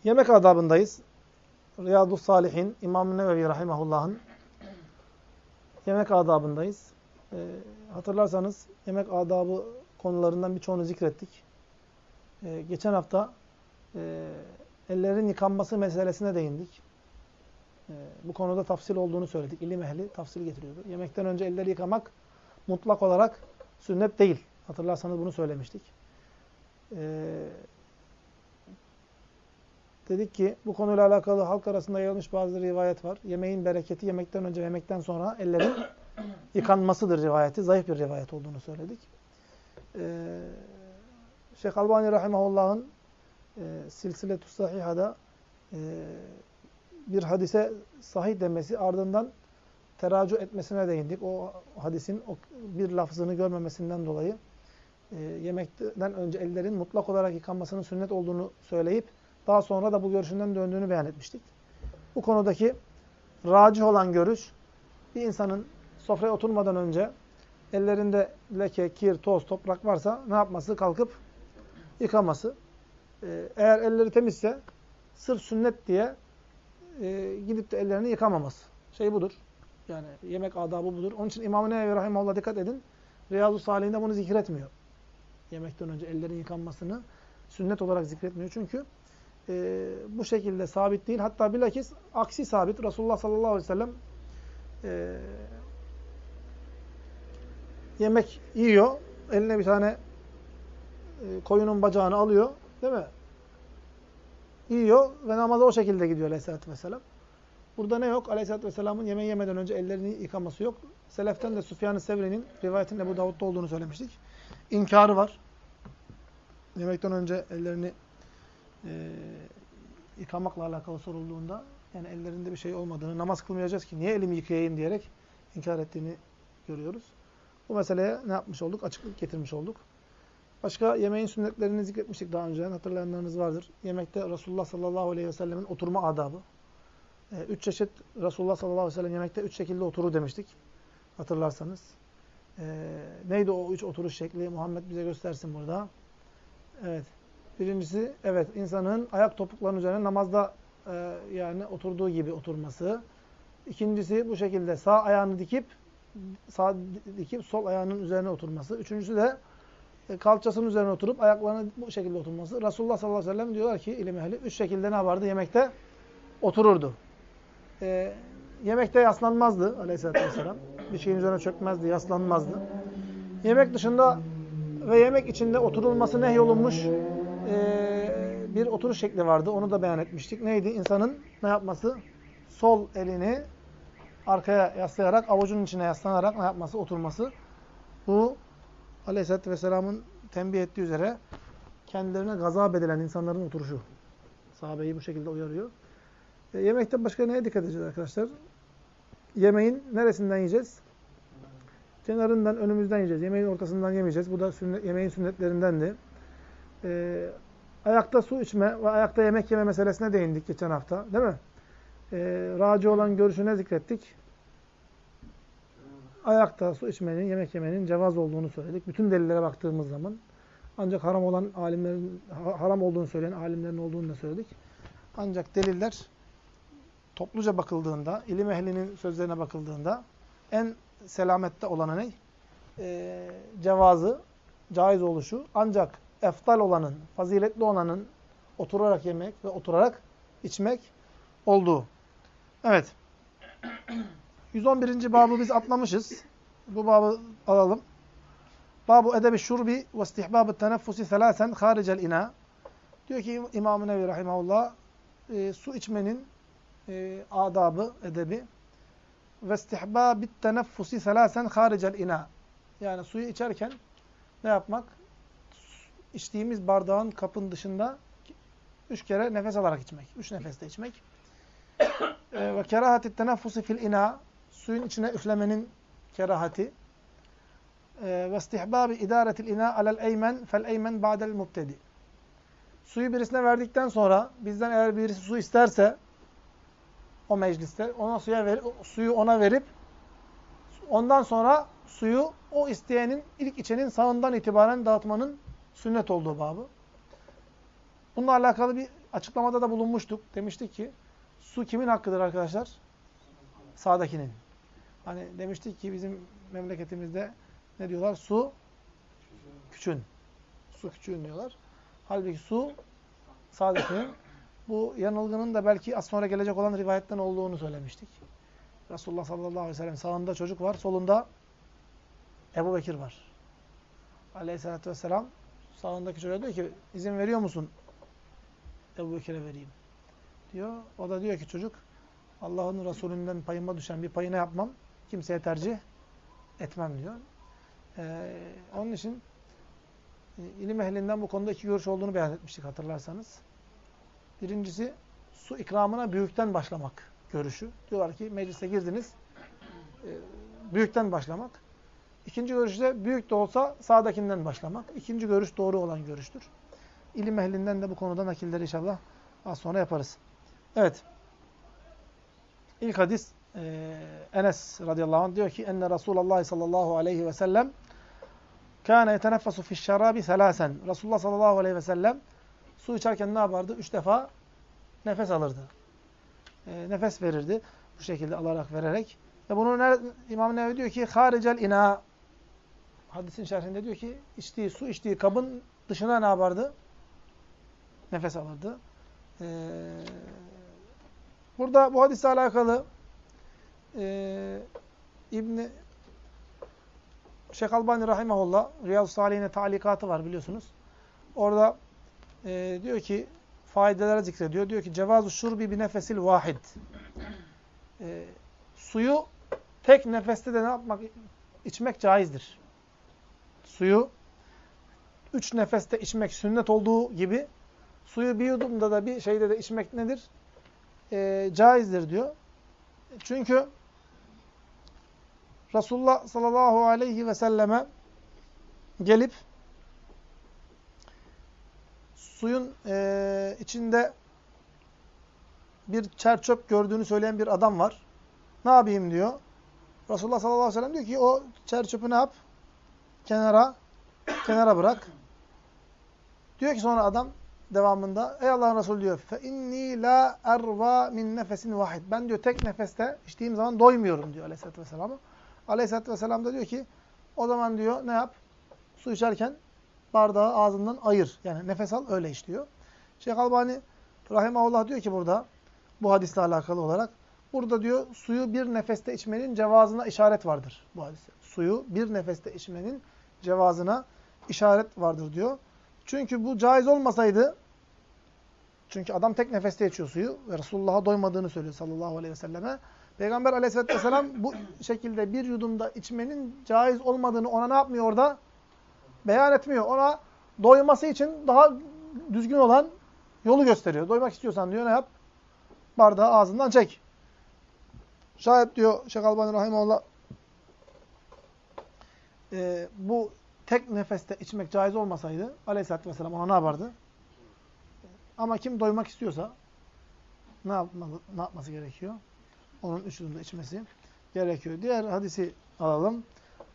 Yemek adabındayız. Riyadus-Salihin, İmam-ı Nevevi Rahimahullah'ın yemek adabındayız. Hatırlarsanız yemek adabı konularından birçoğunu zikrettik. Geçen hafta ellerin yıkanması meselesine değindik. Bu konuda tafsil olduğunu söyledik. İlim ehli tafsil getiriyordu. Yemekten önce elleri yıkamak mutlak olarak sünnet değil. Hatırlarsanız bunu söylemiştik. Dedik ki bu konuyla alakalı halk arasında yayılmış bazı rivayet var. Yemeğin bereketi yemekten önce ve yemekten sonra ellerin yıkanmasıdır rivayeti. Zayıf bir rivayet olduğunu söyledik. Şeyh Albani Rahimahullah'ın Silsiletü Sahiha'da bir hadise sahih demesi ardından teracü etmesine değindik. O hadisin bir lafzını görmemesinden dolayı yemekten önce ellerin mutlak olarak yıkanmasının sünnet olduğunu söyleyip daha sonra da bu görüşünden döndüğünü beyan etmiştik. Bu konudaki racih olan görüş, bir insanın sofraya oturmadan önce ellerinde leke, kir, toz, toprak varsa ne yapması? Kalkıp yıkaması. Eğer elleri temizse sırf sünnet diye gidip de ellerini yıkamaması. Şey budur. Yani yemek adabı budur. Onun için İmam-ı Nevevi Rahimahullah dikkat edin. Riyazu-Salihinde bunu zikretmiyor. Yemekten önce ellerin yıkanmasını sünnet olarak zikretmiyor. Çünkü bu şekilde sabit değil. Hatta bilakis aksi sabit. Resulullah sallallahu aleyhi ve sellem yemek yiyor. Eline bir tane koyunun bacağını alıyor. Değil mi? Yiyor ve namaza o şekilde gidiyor aleyhissalatü vesselam. Burada ne yok? Aleyhissalatü vesselamın yemeği yemeden önce ellerini yıkaması yok. Seleften de Süfyan-ı Sevri'nin rivayetinin Ebu Davud'da olduğunu söylemiştik. İnkarı var. Yemekten önce ellerini yıkamakla alakalı sorulduğunda yani ellerinde bir şey olmadığını, namaz kılmayacağız ki niye elimi yıkayayım diyerek inkar ettiğini görüyoruz. Bu meseleye ne yapmış olduk? Açıklık getirmiş olduk. Başka yemeğin sünnetlerini zikretmiştik daha önce. Hatırlayanlarınız vardır. Yemekte Resulullah sallallahu aleyhi ve sellemin oturma adabı. 3 çeşit Resulullah sallallahu aleyhi ve sellem yemekte 3 şekilde oturur demiştik. Hatırlarsanız. Neydi o 3 oturuş şekli? Muhammed bize göstersin burada. Evet. Birincisi, evet, insanın ayak topuklarının üzerine namazda yani oturduğu gibi oturması. İkincisi bu şekilde sağ ayağını dikip sol ayağının üzerine oturması. Üçüncüsü de kalçasının üzerine oturup ayaklarını bu şekilde oturması. Resulullah sallallahu aleyhi ve sellem diyorlar ki ilim ehli 3 şekilde ne yapardı? Yemekte otururdu. Yemekte yaslanmazdı aleyhissalatü vesselam. Bir şeyin üzerine çökmezdi, yaslanmazdı. Yemek dışında ve yemek içinde oturulması nehyolunmuş bir oturuş şekli vardı. Onu da beyan etmiştik. Neydi? İnsanın ne yapması? Sol elini arkaya yaslayarak, avucunun içine yaslanarak ne yapması? Oturması. Bu Aleyhisselatü Vesselam'ın tembih ettiği üzere kendilerine gazap edilen insanların oturuşu. Sahabeyi bu şekilde uyarıyor. Yemekte başka neye dikkat edeceğiz arkadaşlar? Yemeğin neresinden yiyeceğiz? Kenarından, önümüzden yiyeceğiz. Yemeğin ortasından yemeyeceğiz. Bu da yemeğin sünnetlerindendi. Ayakta su içme ve ayakta yemek yeme meselesine değindik geçen hafta. Değil mi? Raci olan görüşüne zikrettik. Ayakta su içmenin, yemek yemenin cevaz olduğunu söyledik. Bütün delillere baktığımız zaman. Ancak haram olan alimlerin, haram olduğunu söyleyen alimlerin olduğunu da söyledik. Ancak deliller topluca bakıldığında, ilim ehlinin sözlerine bakıldığında en selamette olanı ne? Cevazı, caiz oluşu. Ancak eftal olanın, faziletli olanın oturarak yemek ve oturarak içmek olduğu. Evet. 111. babı biz atlamışız. Bu babı alalım. Babu edebi şurbi ve istihbab-ı teneffusi thalâsen hâricel inâ. Diyor ki İmam-ı Nevevi Rahimahullah, su içmenin adabı, edebi ve istihbab-ı teneffusi thalâsen hâricel inâ. Yani suyu içerken ne yapmak? İçtiğimiz bardağın kapın dışında 3 kere nefes alarak içmek. 3 nefeste içmek. Ve kerahati teneffusi fil inâ. Suyun içine üflemenin kerahati. Ve istihbâbi idâretil inâ alel eymen fel eymen ba'del mubtedi. Suyu birisine verdikten sonra bizden eğer birisi su isterse o mecliste ona suyu ona verip ondan sonra suyu o isteyenin, ilk içenin sağından itibaren dağıtmanın sünnet olduğu babı. Bununla alakalı bir açıklamada da bulunmuştuk. Demiştik ki su kimin hakkıdır arkadaşlar? Sağdakinin. Hani demiştik ki bizim memleketimizde ne diyorlar? Su küçün. Su küçüğün diyorlar. Halbuki su sağdakinin. Bu yanılgının da belki az sonra gelecek olan rivayetten olduğunu söylemiştik. Resulullah sallallahu aleyhi ve sellem sağında çocuk var, solunda Ebu Bekir var. Aleyhisselatü vesselam sağındaki çocuğa diyor ki izin veriyor musun Ebu Bekir'e vereyim diyor. O da diyor ki çocuk Allah'ın Resulünden payıma düşen bir payı ne yapmam? Kimseye tercih etmem diyor. Onun için ilim ehlinden bu konuda iki görüş olduğunu beyan etmiştik hatırlarsanız. Birincisi su ikramına büyükten başlamak görüşü. Diyorlar ki meclise girdiniz büyükten başlamak. İkinci görüş de büyük de olsa sağdakinden başlamak. İkinci görüş doğru olan görüştür. İlim ehlinden de bu konuda nakilleri inşallah az sonra yaparız. Evet. İlk hadis Enes radıyallahu anh diyor ki enne Resulullah sallallahu aleyhi ve sellem kâne yeteneffasu fi'ş-şarâbi selâsen. Resulullah sallallahu aleyhi ve sellem su içerken ne yapardı? 3 defa nefes alırdı. Nefes verirdi. Bu şekilde alarak vererek. Ve bunu İmam Nevevi diyor ki haricel ina. Hadisin şerhinde diyor ki su içtiği kabın dışına ne yapardı? Nefes alırdı. Burada bu hadisle alakalı Şeyh Albani rahimahullah Riyad-ı Salihine talikatı var biliyorsunuz. Orada diyor ki faydeleri zikrediyor. Diyor ki cevazu şurbi bi nefesil vahid. Suyu tek nefeste de ne yapmak? İçmek caizdir. Suyu 3 nefeste içmek sünnet olduğu gibi suyu bir yudumda da bir şeyde de içmek nedir? Caizdir diyor. Çünkü Resulullah sallallahu aleyhi ve selleme gelip suyun içinde bir çer-çöp gördüğünü söyleyen bir adam var. Ne yapayım diyor. Resulullah sallallahu aleyhi ve sellem diyor ki o çer-çöpü ne yap? Kenara bırak. Diyor ki sonra adam devamında ey Allah'ın Resulü diyor fe inni la erva min nefesin vahid. Ben diyor tek nefeste içtiğim zaman doymuyorum diyor Aleyhisselatü Vesselam'a. Aleyhisselatü Vesselam da diyor ki o zaman diyor ne yap? Su içerken bardağı ağzından ayır. Yani nefes al öyle iç diyor. Şeyh Albani rahimahullah diyor ki burada bu hadisle alakalı olarak burada diyor suyu bir nefeste içmenin cevazına işaret vardır bu hadiste. Suyu bir nefeste içmenin cevazına işaret vardır diyor. Çünkü bu caiz olmasaydı çünkü adam tek nefeste içiyor suyu ve Resulullah'a doymadığını söylüyor sallallahu aleyhi ve selleme. Peygamber aleyhisselatü vesselam bu şekilde bir yudumda içmenin caiz olmadığını ona ne yapmıyor orada? Beyan etmiyor. Ona doyması için daha düzgün olan yolu gösteriyor. Doymak istiyorsan diyor ne yap? Bardağı ağzından çek. Şayet diyor Şeyh Albani rahimahullah bu tek nefeste içmek caiz olmasaydı aleyhisselatü vesselam ona ne yapardı? Ama kim doymak istiyorsa ne yapması gerekiyor? Onun 3 yudumda içmesi gerekiyor. Diğer hadisi alalım.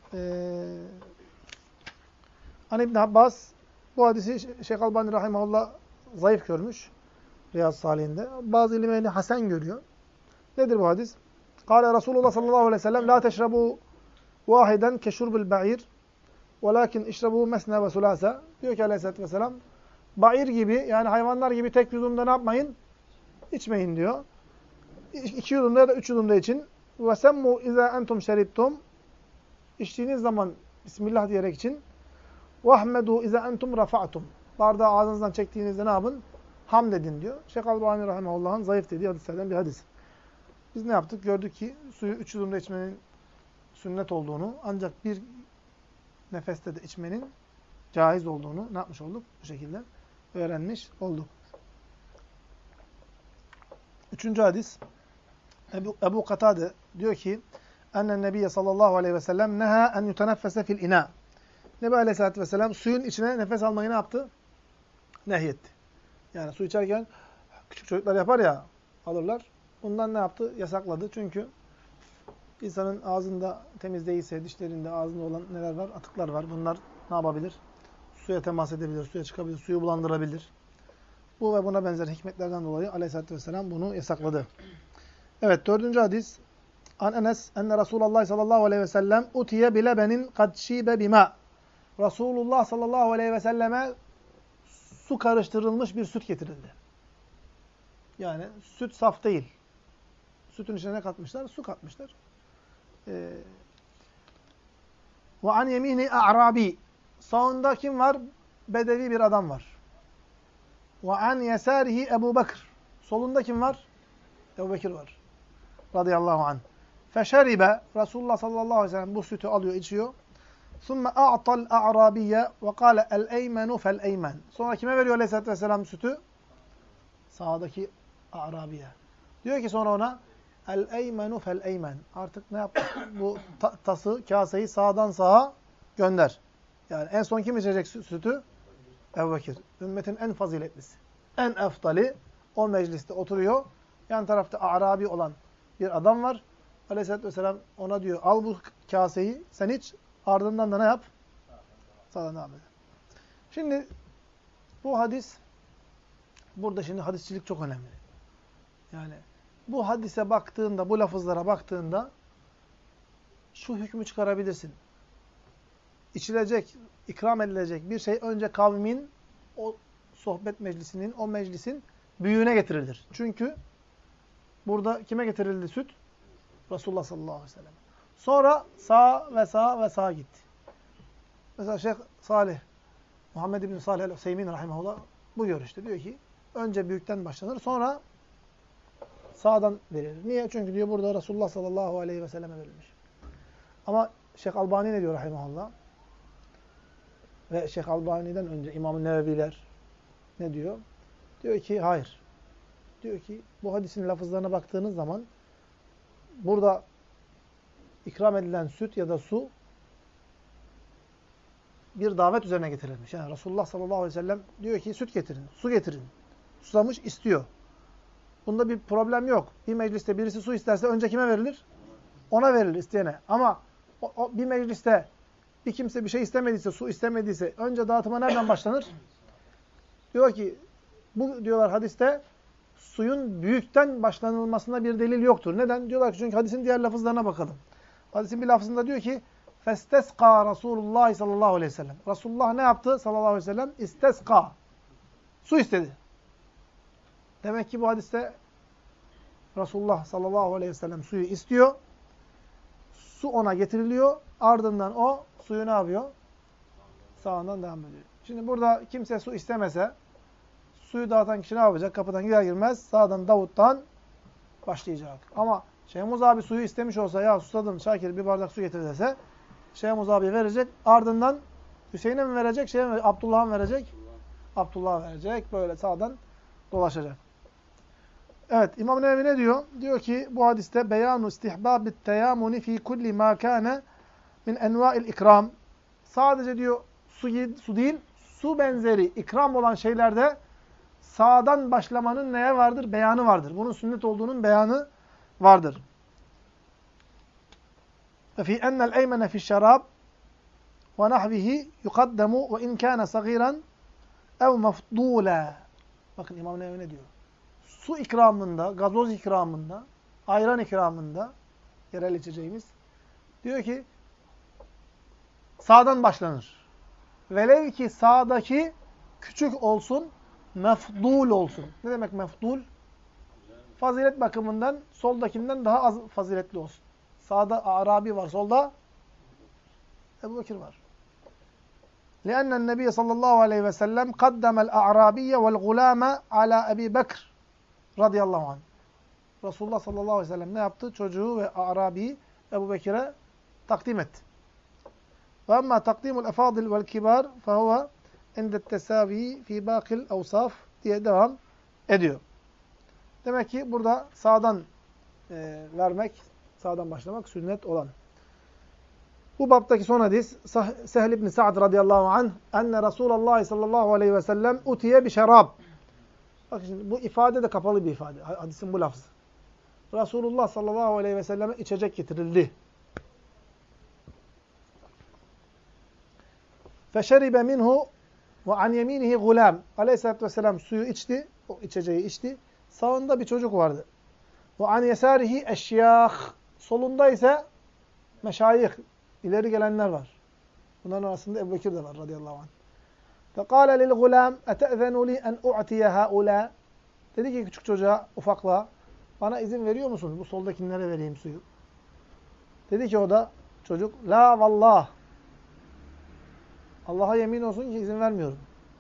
Hani İbn Abbas bu hadisi Şeyh Albani rahimahullah zayıf görmüş Riyad-ı Salihinde. Bazı ilim ehli hasen görüyor. Nedir bu hadis? Kâle Resulullah sallallahu aleyhi ve sellem la teşrebu vahiden keşurbil ba'ir velakin işrebu mesne ve sulasa. Diyor ki aleyhissalatü vesselam ba'ir gibi yani hayvanlar gibi tek yudumda ne yapmayın? İçmeyin diyor. 2 yudumda ya da 3 yudumda için. Ve semmu izâ entum şeribtum. İçtiğiniz zaman Bismillah diyerek için. Vahmedu izâ entum rafa'tum. Bardağı ağzınızdan çektiğinizde ne yapın? Hamd edin diyor. Şeyh Albani rahimahullah'ın zayıf dediği hadislerden bir hadis. Biz ne yaptık? Gördük ki suyu 3 yudumda içmenin sünnet olduğunu ancak bir nefeste de içmenin caiz olduğunu ne yapmış olduk? Bu şekilde öğrenmiş olduk. 3. hadis Ebu Katade diyor ki ennen Nebiye sallallahu aleyhi ve sellem neha en yuteneffese fil ina. Nebi aleyhissalatü vesselam suyun içine nefes almayı ne yaptı? Nehyetti. Yani su içerken küçük çocuklar yapar ya alırlar. Bundan ne yaptı? Yasakladı. Çünkü insanın ağzında temiz değilse, dişlerinde, ağzında olan neler var? Atıklar var. Bunlar ne yapabilir? Suya temas edebilir, suya çıkabilir, suyu bulandırabilir. Bu ve buna benzer hikmetlerden dolayı Aleyhisselatü Vesselam bunu yasakladı. Evet, 4. hadis. An Enes enne Resulullah sallallahu aleyhi ve sellem utiye bilebenin kad şibe bima. Resulullah sallallahu aleyhi ve selleme su karıştırılmış bir süt getirildi. Yani süt saf değil. Sütün içine ne katmışlar? Su katmışlar. Ve an yemini a'rabi. Sağında kim var? Bedevi bir adam var. Ve an yesarihi Ebu Bekir. Solunda kim var? Ebu Bekir var. Radıyallahu anh. Feşeribe. Resulullah sallallahu aleyhi ve sellem bu sütü alıyor, içiyor. Sümme a'tal a'rabiyye ve kâle el-eymenu fel-eymen. Sonra kime veriyor aleyhissalatü vesselam sütü? Sağdaki a'rabiye. Diyor ki sonra ona el-eymenu fel-eymen. Artık ne yap? Bu tası, kaseyi sağdan sağa gönder. Yani en son kim içecek sütü? Ebu Bekir. Ümmetin en faziletlisi. En eftali o mecliste oturuyor. Yan tarafta a'rabi olan bir adam var. Aleyhisselatü vesselam ona diyor al bu kaseyi sen iç. Ardından da ne yap? Sağdan devam edelim. Şimdi bu hadis, burada şimdi hadisçilik çok önemli. Yani bu hadise baktığında, bu lafızlara baktığında şu hükmü çıkarabilirsin. İçilecek, ikram edilecek bir şey önce kavmin, o sohbet meclisinin, o meclisin büyüğüne getirilir. Çünkü burada kime getirildi süt? Resulullah sallallahu aleyhi ve sellem. Sonra sağa ve sağa ve sağa gitti. Mesela Şeyh Salih, Muhammed İbn Salih el-Hüseymin rahimahullah bu görüşte. Diyor ki önce büyükten başlanır, sonra sağdan verilir. Niye? Çünkü diyor burada Resulullah sallallahu aleyhi ve selleme verilmiş. Ama Şeyh Albani ne diyor rahimahullah? Ve Şeyh Albani'den önce İmam-ı Neveviler ne diyor? Diyor ki hayır. Diyor ki bu hadisin lafızlarına baktığınız zaman burada ikram edilen süt ya da su bir davet üzerine getirilmiş. Yani Resulullah sallallahu aleyhi ve sellem diyor ki süt getirin, su getirin. Susamış, istiyor. Bunda bir problem yok. Bir mecliste birisi su isterse önce kime verilir? Ona verilir, isteyene. Ama bir mecliste bir kimse bir şey istemediyse, su istemediyse önce dağıtıma nereden başlanır? Diyor ki bu diyorlar hadiste suyun büyükten başlanılmasına bir delil yoktur. Neden? Diyorlar ki çünkü hadisin diğer lafızlarına bakalım. Hadisin bir lafzında diyor ki فَاسْتَسْقَى Resulullah sallallahu aleyhi ve sellem. Resulullah ne yaptı sallallahu aleyhi ve sellem? İstesqa. Su istedi. Demek ki bu hadiste Resulullah sallallahu aleyhi ve sellem suyu istiyor. Su ona getiriliyor. Ardından o suyu ne yapıyor? Sağından devam ediyor. Şimdi burada kimse su istemese suyu dağıtan kişi ne yapacak? Kapıdan girer girmez sağdan Davut'tan başlayacak. Ama Şeyhmuz abi suyu istemiş olsa ya susadım Şakir bir bardak su getir dese Şeyhmuz abi verecek. Ardından Hüseyin'e mi verecek? Abdullah'a mı verecek? Abdullah'a verecek. Böyle sağdan dolaşacak. Evet, İmam Nevevi ne diyor? Diyor ki bu hadiste beyanu istihbabit teyamuni fi kulli ma kana min enva'il ikram. Sadece diyor su değil, su benzeri ikram olan şeylerde sağdan başlamanın neye vardır? Beyanı vardır. Bunun sünnet olduğunun beyanı vardır. Fi enel eymene fi'ş-şarab ve nahvihi yuqaddamu ve in kana sagiran ev mafdula. Bakın İmam Nevevi ne diyor? Su ikramında, gazoz ikramında, ayran ikramında, yerel içeceğimiz, diyor ki sağdan başlanır. Velev ki sağdaki küçük olsun, mefdul olsun. Ne demek mefdul? Fazilet bakımından soldakinden daha az faziletli olsun. Sağda Arabi var, solda Ebu Bekir var. لأن النبي صلى الله عليه وسلم قدم الأعرابي والغلام على أبي بكر radıyallahu anh. Resulullah sallallahu aleyhi ve sellem ne yaptı? Çocuğu ve Arabi'yi Ebu Bekir'e takdim etti. Ve amma takdimul efadil vel kibar fehuve indet tesavi fi bakil evsaf diye devam ediyor. Demek ki burada sağdan vermek, sağdan başlamak sünnet olan. Bu baptaki son hadis Sehl ibn Sa'd radıyallahu anh enne Resulullah sallallahu aleyhi ve sellem utiye bi şarab. Bak şimdi bu ifade de kapalı bir ifade. Hadisin bu lafzı. Resulullah sallallahu aleyhi ve selleme içecek getirildi. Feşeribe minhu Ve an yeminihi gulam. Aleyhisselatü vesselam suyu içti. O içeceği içti. Sağında bir çocuk vardı. Ve an yesarihi eşyâh. Solunda ise meşayih, ileri gelenler var. Bunların arasında Ebu Bekir de var radıyallahu anh. فَقَالَ لِلْغُلَامِ اَتَأْذَنُ لِي اَنْ اُعْتِيَ هَؤُلَا. Dedi ki küçük çocuğa, ufaklığa, bana izin veriyor musun? Bu soldakilere vereyim suyu. Dedi ki o da, çocuk, la vallah. Allah'a yemin olsun ki izin vermiyorum.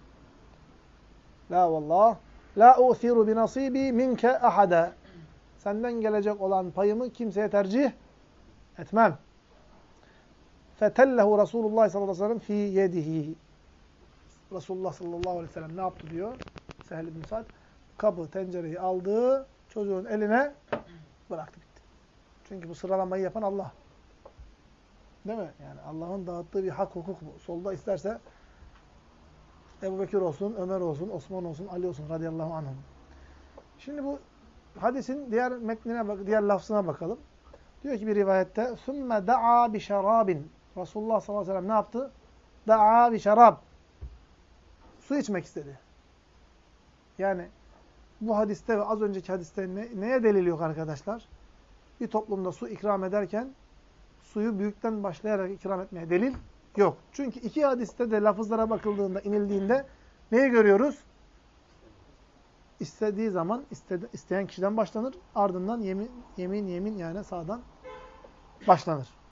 La vallah. La u'thiru bi nasibi minke ahada. Senden gelecek olan payımı kimseye tercih etmem. Fetellehu Resulullah sallallahu aleyhi ve sellem fi yedihi. Resulullah sallallahu aleyhi ve sellem ne yaptı diyor Sehl ibn Sa'd? Kabı, tencereyi aldı, çocuğun eline bıraktı bitti. Çünkü bu sıralamayı yapan Allah. Değil mi? Yani Allah'ın dağıttığı bir hak, hukuk bu. Solda isterse Ebu Bekir olsun, Ömer olsun, Osman olsun, Ali olsun radıyallahu anhum. Şimdi bu hadisin diğer metnine, diğer lafzına bakalım. Diyor ki bir rivayette ثُمَّ دَعَا بِشَرَابٍ. Resulullah sallallahu aleyhi ve sellem ne yaptı? دَعَا بِشَرَابٍ. Su içmek istedi. Yani bu hadiste ve az önceki hadiste neye delil yok arkadaşlar? Bir toplumda su ikram ederken suyu büyükten başlayarak ikram etmeye delil yok. Çünkü iki hadiste de lafızlara bakıldığında, inildiğinde neyi görüyoruz? İstediği zaman isteyen kişiden başlanır. Ardından yemin yani sağdan başlanır.